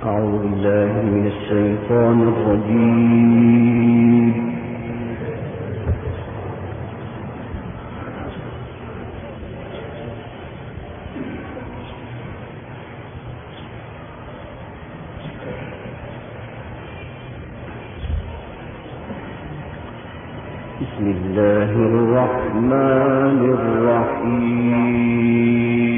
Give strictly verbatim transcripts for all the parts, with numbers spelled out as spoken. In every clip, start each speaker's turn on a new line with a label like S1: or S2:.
S1: أعوذ بالله من الشيطان الرجيم. بسم الله الرحمن الرحيم.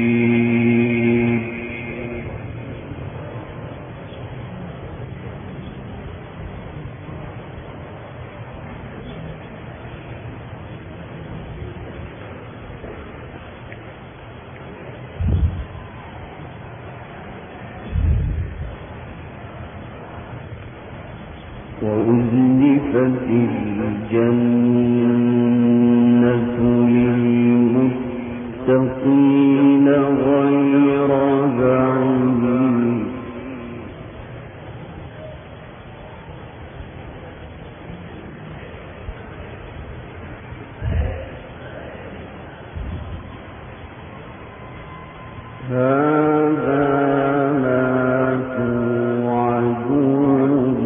S1: وأزلفت الجنة للمتقين غير بعيد هذا ما توعدون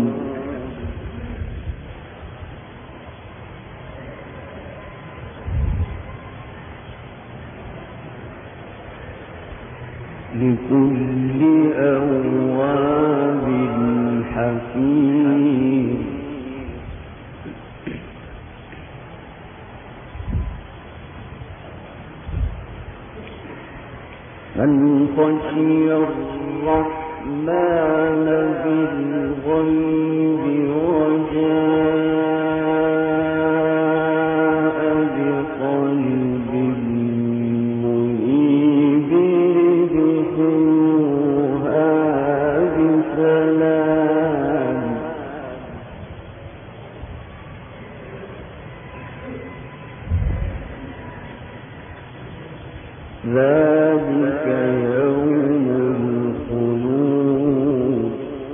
S1: لكل أواب حكيم. من خشي الرحمن بالغيب وجاء بقلب منيب ادخلوها بسلام ذلك يوم الخلود.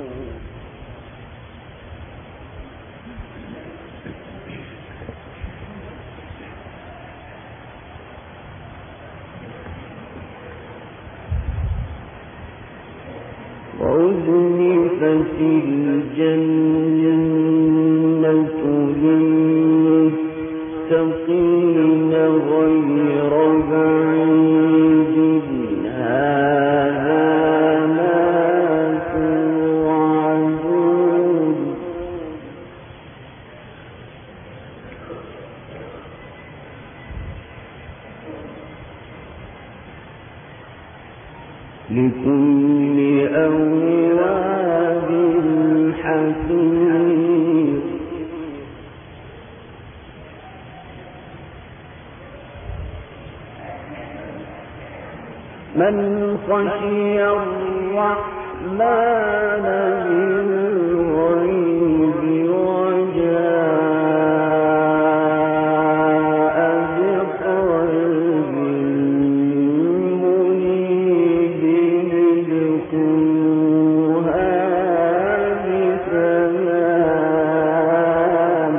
S1: وأزلفت الجنة للمتقين غير بعيد هذا ما توعدون لكل أواب حكيم. من خشي الرحمن بالغيب وجاء بقلب منيب ادخلوها بسلام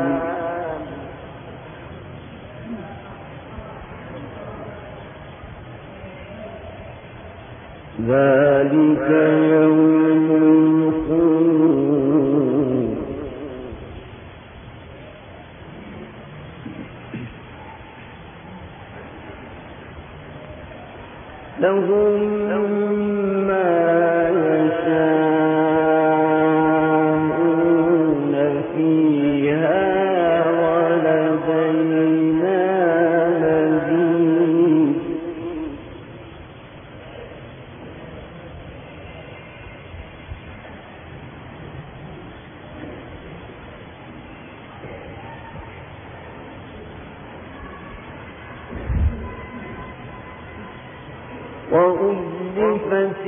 S1: ذلك يوم الخلود. لهم ما يشاءون فيها ولدينا مزيد. وأزلفت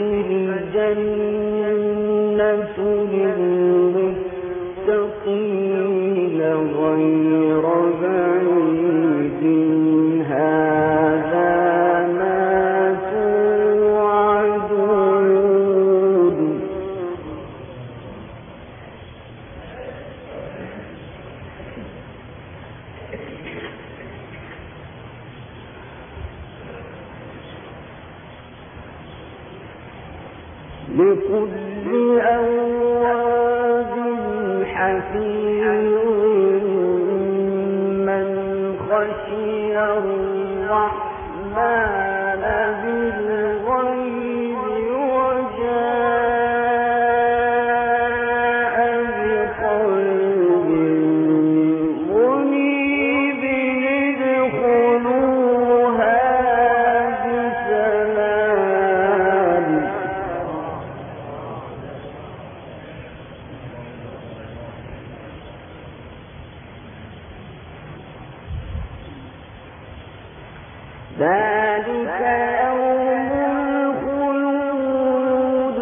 S1: الجنة للمتقين غير بعيد هذا ما توعدون لكل بأواب حفيظ من خشي الرحمن بالغيب وجاء بقلب منيب ادخلوها بسلام ذلك يوم الخلود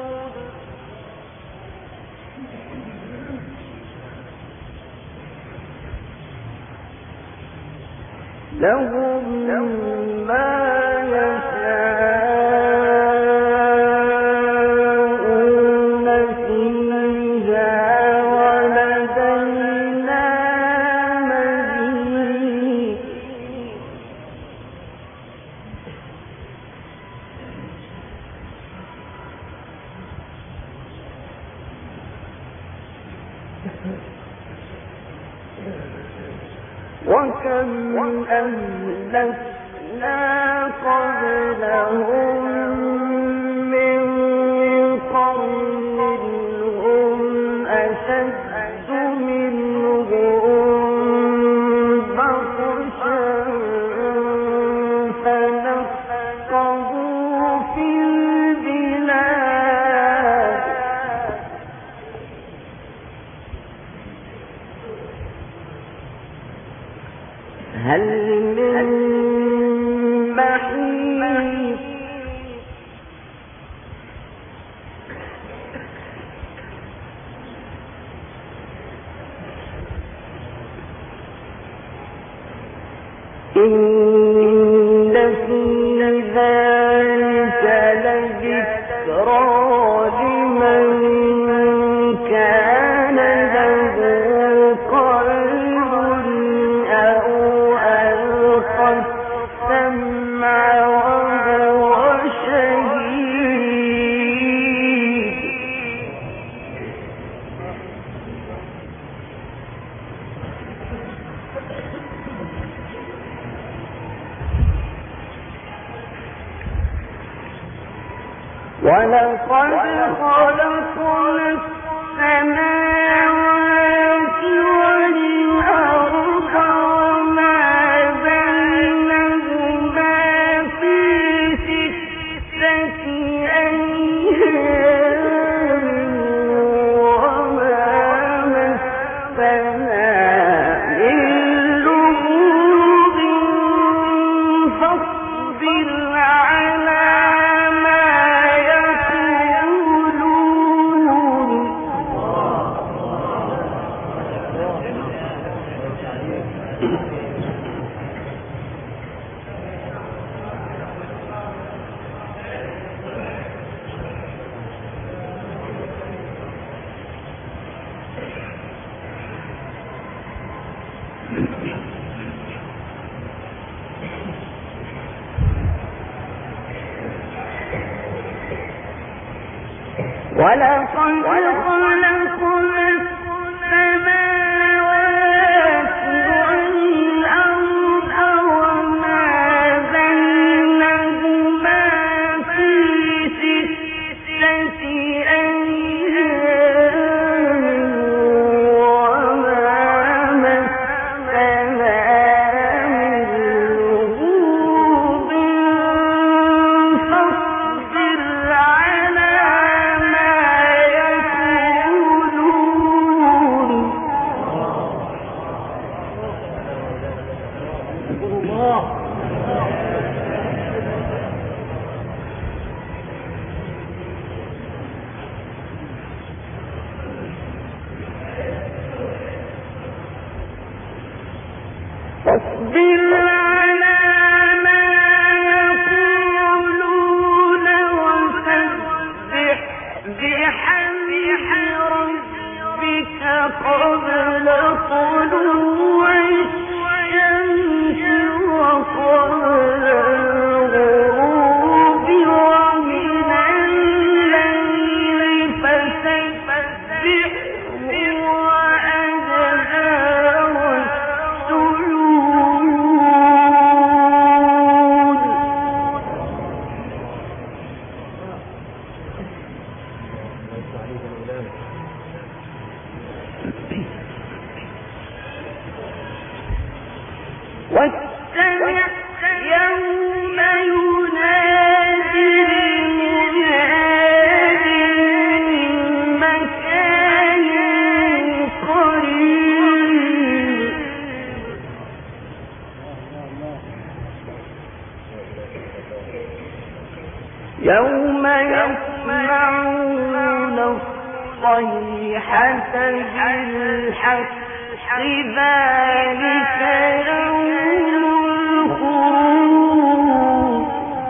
S1: لهم ما يشاءون فيها ولدينا مزيد وكم أهلكنا قبلهم من قرن هم أشد منهم بطشا فنقبوا في البلاد هل من محيص إن في ذلك لذكرى لمن كان له قلب أو ألقى السمع وهو شهيد ولقد خلقنا السماوات والأرض وما بينهما في ستة أيام وما مسنا من لغوب فاصبر على ولقد خلقنا السماوات والأرض وما بينهما في ستة أيام وما مسنا من لغوب فاصبر على ما يقولون يوم يسمعون الصيحة بالحق ذلك يوم الخروج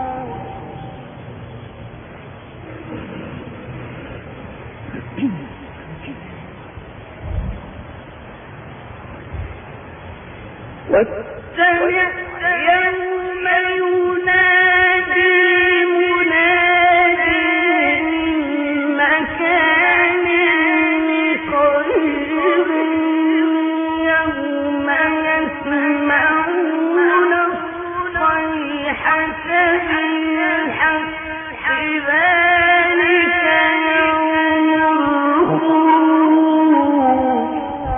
S1: واستمع يوم ينادي مناد من مكان قريب يوم يسمعون الصيحة بالحق ذلك يوم الخروج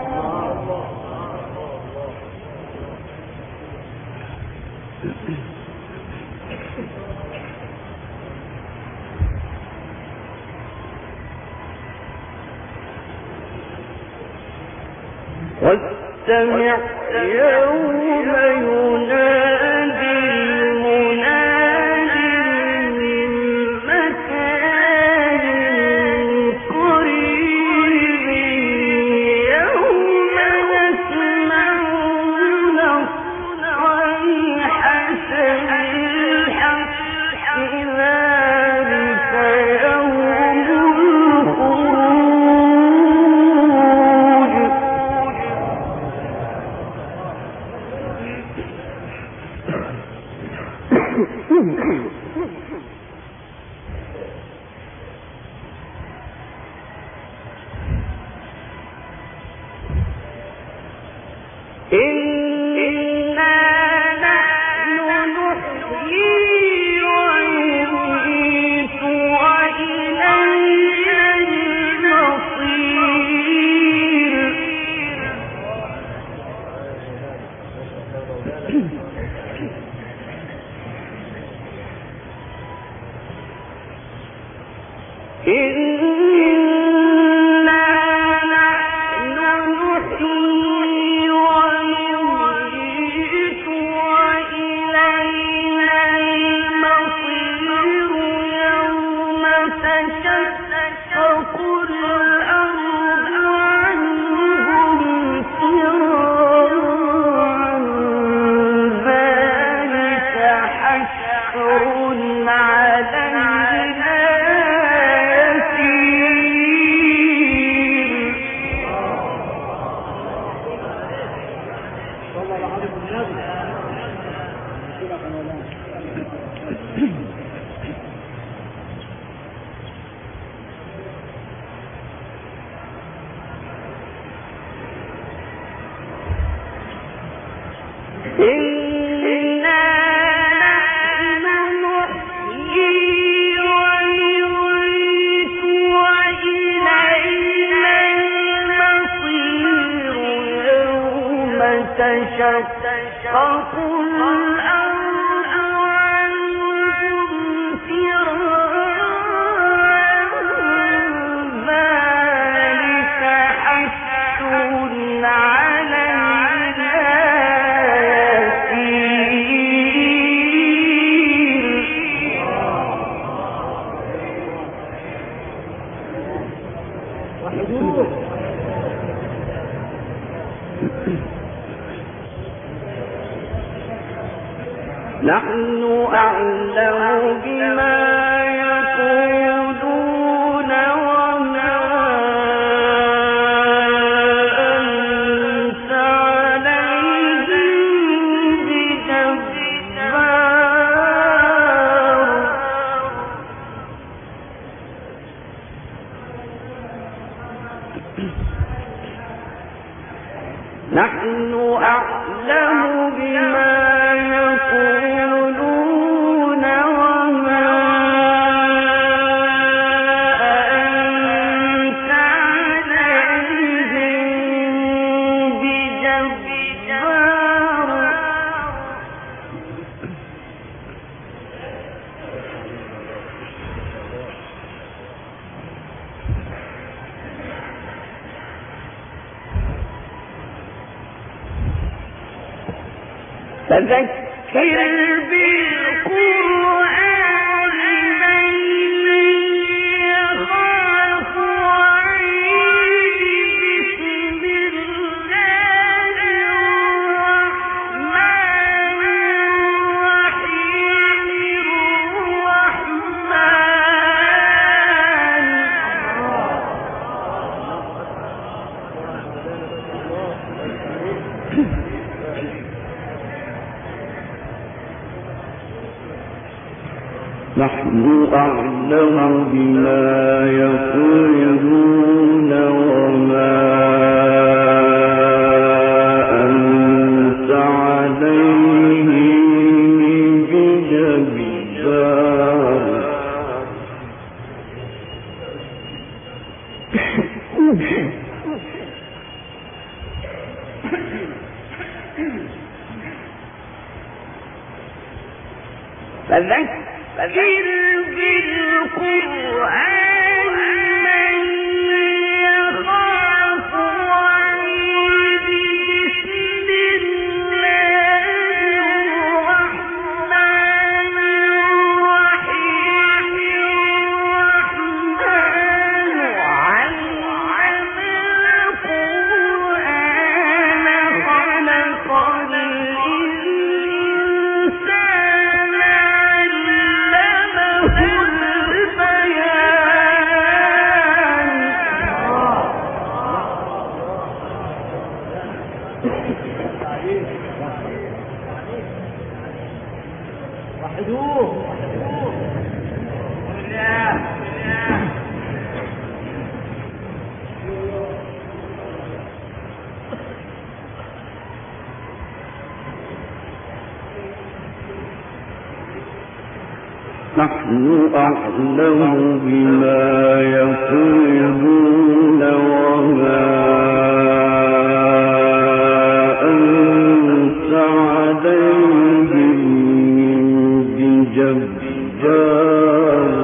S1: واستمع يوم ينادي المناد من مكان قريب يوم يسمعون الصيحة بالحق ذلك يوم إنا نحن نحيي ونميت وإلينا المصير إنا نحن نحيي ونميت وإلينا المصير يوم تشقق الأرض عنهم سراعا ذلك حشر علينا إنا نحن نحيي ونميت وإلينا المصير يوم تشقق الأرض عنهم سراعا ذلك حشر علينا نحن أعلم بما يقولون وما أنت عليهم بجبار نحن أعلم بما يقولون وما أنت عليهم بجبار فذكر بالقرآن من نحن أعلم بما يقولون وما أنت عليهم بجبار. فذكر بالقرآن من يخاف وعيد. بسم الله الرحمن الرحيم. الرحمن علم القرآن خلق الإنسان علمه البيان. وحدوه نحن أعلم بما يقولون وما أنت عليهم بجبار.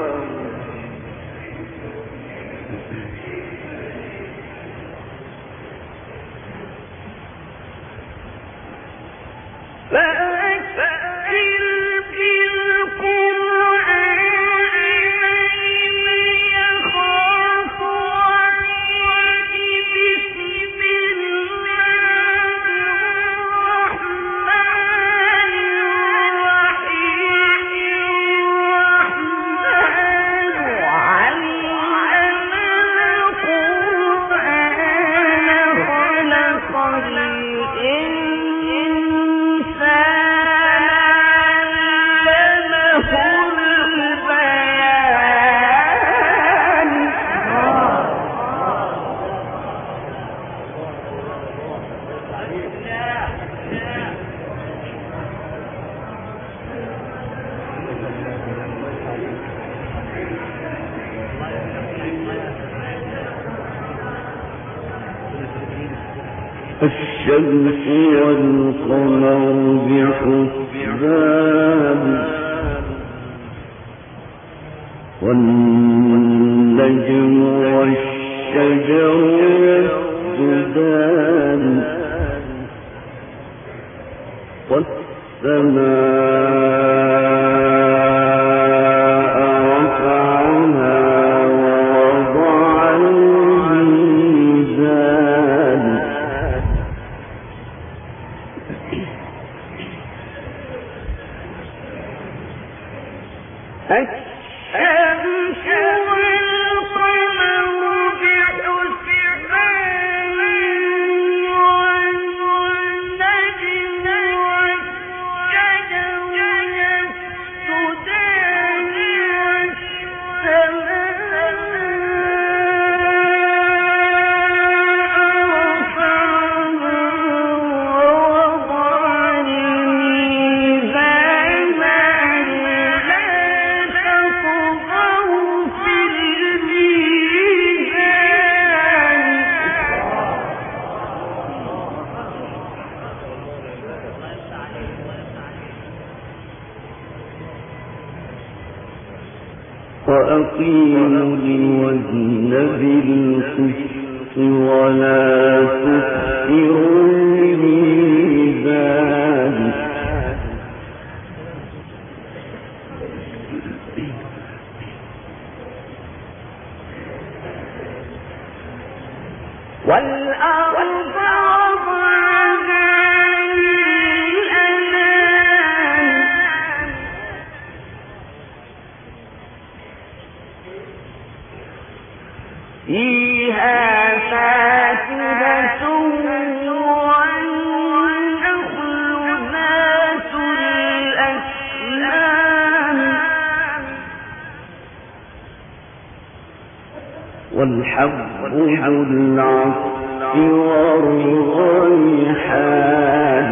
S1: الشمس والقمر بحسبان والنجم والشجر يسجدان والسماء الشمس والقمر بحسبان والنجم والشجر يسجدان وأقيموا الوزن بالقسط ولا تخسروا الميزان والأرض فيها فاكهة والنخل ذات الأكمام والحب ذو العصف والريحان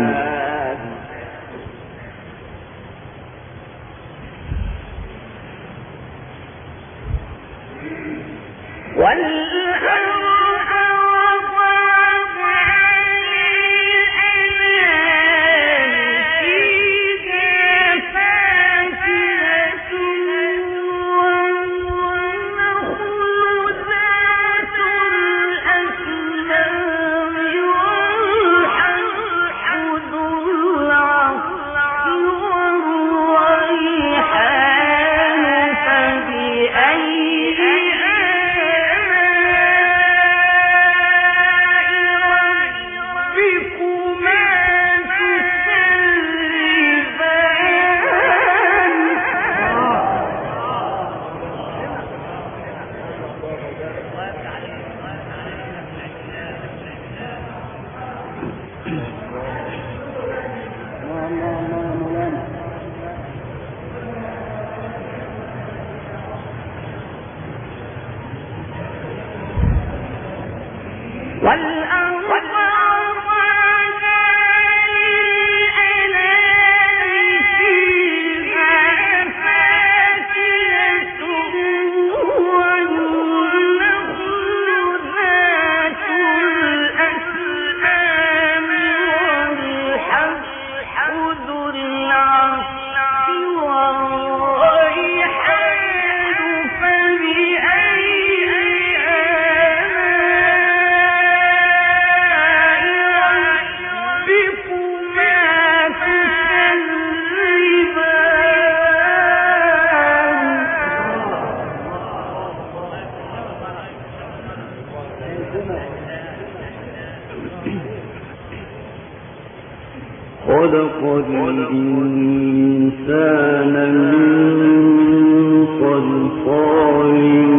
S1: خلق الإنسان من صلصال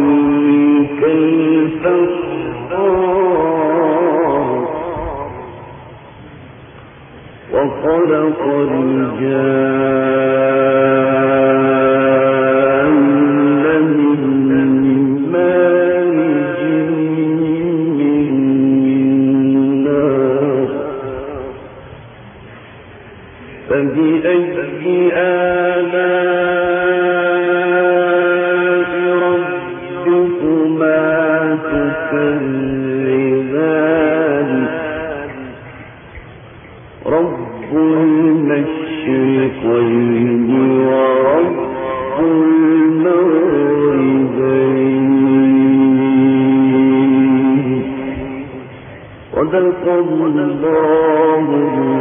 S1: كالفخار وخلق الجان من مارج من نار فبأي آلاء ربكما تكذبان رب المشرقين ورب المغربين صدق الله